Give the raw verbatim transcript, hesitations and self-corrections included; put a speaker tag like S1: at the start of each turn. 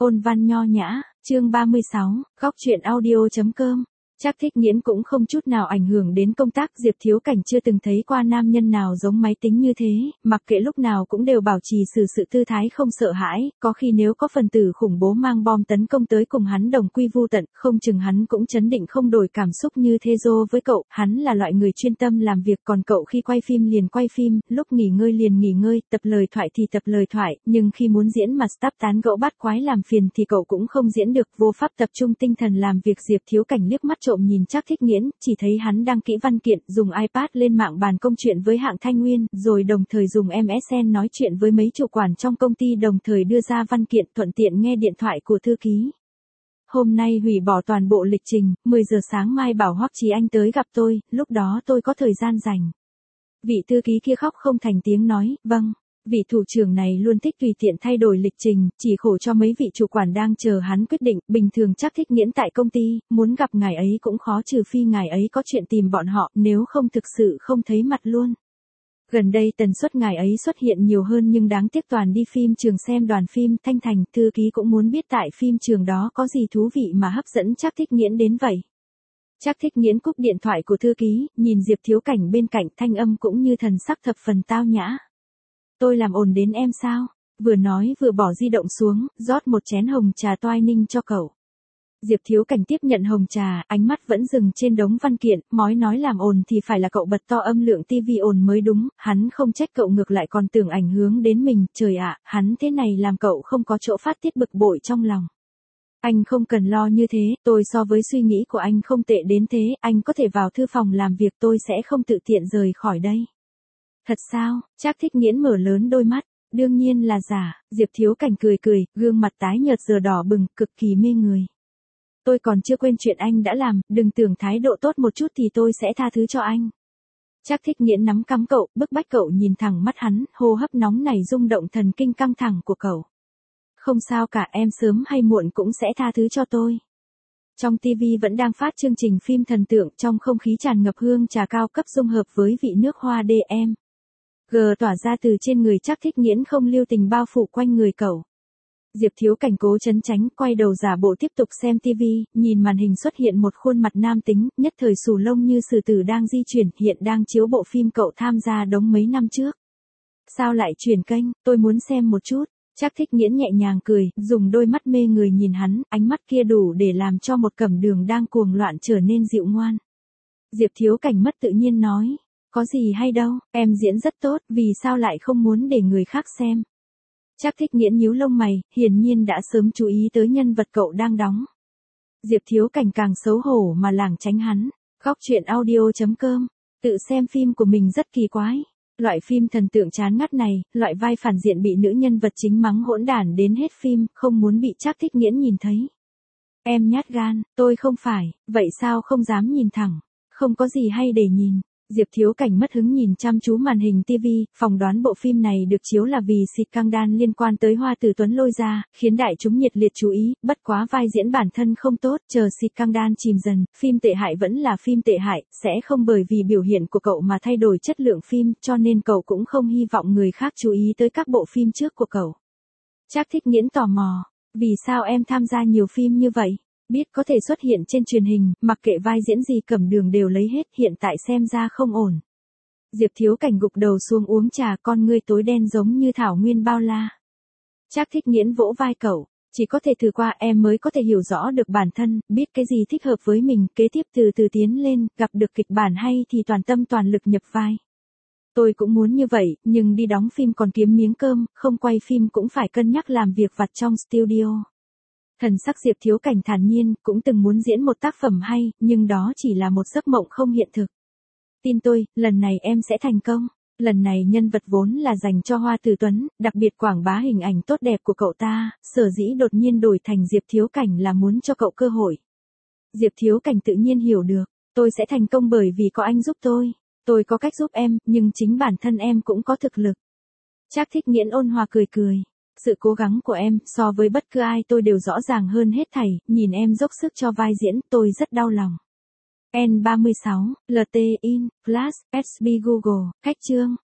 S1: Ôn văn nho nhã, chương ba mươi sáu, góc truyện audio.com. Trác Thích Nghiễn cũng không chút nào ảnh hưởng đến công tác, Diệp Thiếu Cảnh chưa từng thấy qua nam nhân nào giống máy tính như thế, mặc kệ lúc nào cũng đều bảo trì sự sự tư thái không sợ hãi, có khi nếu có phần tử khủng bố mang bom tấn công tới cùng hắn đồng quy vu tận, không chừng hắn cũng chấn định không đổi cảm xúc như thế. Dô với cậu, hắn là loại người chuyên tâm làm việc, còn cậu khi quay phim liền quay phim, lúc nghỉ ngơi liền nghỉ ngơi, tập lời thoại thì tập lời thoại, nhưng khi muốn diễn mà staff tán gẫu bắt quái làm phiền thì cậu cũng không diễn được, vô pháp tập trung tinh thần làm việc. Diệp Thiếu Cảnh liếc mắt trộm nhìn Trác Thích Nghiễn, chỉ thấy hắn đăng ký văn kiện, dùng iPad lên mạng bàn công chuyện với Hạng Thanh Nguyên, rồi đồng thời dùng em ét en nói chuyện với mấy chủ quản trong công ty, đồng thời đưa ra văn kiện, thuận tiện nghe điện thoại của thư ký. Hôm nay hủy bỏ toàn bộ lịch trình, mười giờ sáng mai bảo Hoắc Chí Anh tới gặp tôi, lúc đó tôi có thời gian rảnh. Vị thư ký kia khóc không thành tiếng nói, vâng. Vị thủ trưởng này luôn thích tùy tiện thay đổi lịch trình, chỉ khổ cho mấy vị chủ quản đang chờ hắn quyết định. Bình thường Trác Thích Nghiễn tại công ty, muốn gặp ngài ấy cũng khó, trừ phi ngài ấy có chuyện tìm bọn họ, nếu không thực sự không thấy mặt luôn. Gần đây tần suất ngài ấy xuất hiện nhiều hơn, nhưng đáng tiếc toàn đi phim trường xem đoàn phim. Thanh Thành, thư ký cũng muốn biết tại phim trường đó có gì thú vị mà hấp dẫn Trác Thích Nghiễn đến vậy. Trác Thích Nghiễn cúp điện thoại của thư ký, nhìn Diệp Thiếu Cảnh bên cạnh, thanh âm cũng như thần sắc thập phần tao nhã. Tôi làm ồn đến em sao? Vừa nói vừa bỏ di động xuống, rót một chén hồng trà toai ninh cho cậu. Diệp Thiếu Cảnh tiếp nhận hồng trà, ánh mắt vẫn dừng trên đống văn kiện, mói nói làm ồn thì phải là cậu bật to âm lượng tivi ồn mới đúng, hắn không trách cậu, ngược lại còn tưởng ảnh hưởng đến mình. Trời ạ, hắn thế này làm cậu không có chỗ phát tiết bực bội trong lòng. Anh không cần lo như thế, tôi so với suy nghĩ của anh không tệ đến thế, anh có thể vào thư phòng làm việc, tôi sẽ không tự tiện rời khỏi đây. Thật sao? Trác Thích Nghiễn mở lớn đôi mắt. Đương nhiên là giả. Diệp Thiếu Cảnh cười cười, gương mặt tái nhợt giờ đỏ bừng, cực kỳ mê người. Tôi còn chưa quên chuyện anh đã làm, đừng tưởng thái độ tốt một chút thì tôi sẽ tha thứ cho anh. Trác Thích Nghiễn nắm cắm cậu, bức bách cậu nhìn thẳng mắt hắn, hô hấp nóng nảy rung động thần kinh căng thẳng của cậu. Không sao cả, em sớm hay muộn cũng sẽ tha thứ cho tôi. Trong ti vi vẫn đang phát chương trình phim thần tượng, trong không khí tràn ngập hương trà cao cấp dung hợp với vị nước hoa đê em. G tỏa ra từ trên người Trác Thích Nghiễn, không lưu tình bao phủ quanh người cậu. Diệp Thiếu Cảnh cố trấn tránh, quay đầu giả bộ tiếp tục xem ti vi, nhìn màn hình xuất hiện một khuôn mặt nam tính, nhất thời xù lông như sử tử đang di chuyển, hiện đang chiếu bộ phim cậu tham gia đống mấy năm trước. Sao lại chuyển kênh, tôi muốn xem một chút. Trác Thích Nghiễn nhẹ nhàng cười, dùng đôi mắt mê người nhìn hắn, ánh mắt kia đủ để làm cho một Cẩm Đường đang cuồng loạn trở nên dịu ngoan. Diệp Thiếu Cảnh mất tự nhiên nói. Có gì hay đâu, em diễn rất tốt, vì sao lại không muốn để người khác xem? Trác Thích Nghiễn nhíu lông mày, hiển nhiên đã sớm chú ý tới nhân vật cậu đang đóng. Diệp Thiếu Cảnh càng xấu hổ mà lảng tránh hắn. Góc truyện audio.com. Tự xem phim của mình rất kỳ quái. Loại phim thần tượng chán ngắt này, loại vai phản diện bị nữ nhân vật chính mắng hỗn đản đến hết phim, không muốn bị Trác Thích Nghiễn nhìn thấy. Em nhát gan, tôi không phải, vậy sao không dám nhìn thẳng? Không có gì hay để nhìn. Diệp Thiếu Cảnh mất hứng nhìn chăm chú màn hình ti vi, phỏng đoán bộ phim này được chiếu là vì xịt căng đan liên quan tới Hoa Tử Tuấn lôi ra, khiến đại chúng nhiệt liệt chú ý, bất quá vai diễn bản thân không tốt, chờ xịt căng đan chìm dần, phim tệ hại vẫn là phim tệ hại, sẽ không bởi vì biểu hiện của cậu mà thay đổi chất lượng phim, cho nên cậu cũng không hy vọng người khác chú ý tới các bộ phim trước của cậu. Trác Thích Nghiễn tò mò, vì sao em tham gia nhiều phim như vậy? Biết có thể xuất hiện trên truyền hình, mặc kệ vai diễn gì Cẩm Đường đều lấy hết, hiện tại xem ra không ổn. Diệp Thiếu Cảnh gục đầu xuống uống trà, con ngươi tối đen giống như thảo nguyên bao la. Trác Thích Nghiễn vỗ vai cậu, chỉ có thể thử qua em mới có thể hiểu rõ được bản thân, biết cái gì thích hợp với mình, kế tiếp từ từ tiến lên, gặp được kịch bản hay thì toàn tâm toàn lực nhập vai. Tôi cũng muốn như vậy, nhưng đi đóng phim còn kiếm miếng cơm, không quay phim cũng phải cân nhắc làm việc vặt trong studio. Thần sắc Diệp Thiếu Cảnh thản nhiên, cũng từng muốn diễn một tác phẩm hay, nhưng đó chỉ là một giấc mộng không hiện thực. Tin tôi, lần này em sẽ thành công. Lần này nhân vật vốn là dành cho Hoa Tử Tuấn, đặc biệt quảng bá hình ảnh tốt đẹp của cậu ta, sở dĩ đột nhiên đổi thành Diệp Thiếu Cảnh là muốn cho cậu cơ hội. Diệp Thiếu Cảnh tự nhiên hiểu được, tôi sẽ thành công bởi vì có anh giúp tôi. Tôi có cách giúp em, nhưng chính bản thân em cũng có thực lực. Trác Thích Nghiễn ôn hòa cười cười. Sự cố gắng của em, so với bất cứ ai tôi đều rõ ràng hơn hết thảy, nhìn em dốc sức cho vai diễn, tôi rất đau lòng. N ba mươi sáu, lờ tê in, Flash, ét bê Google, khách chương.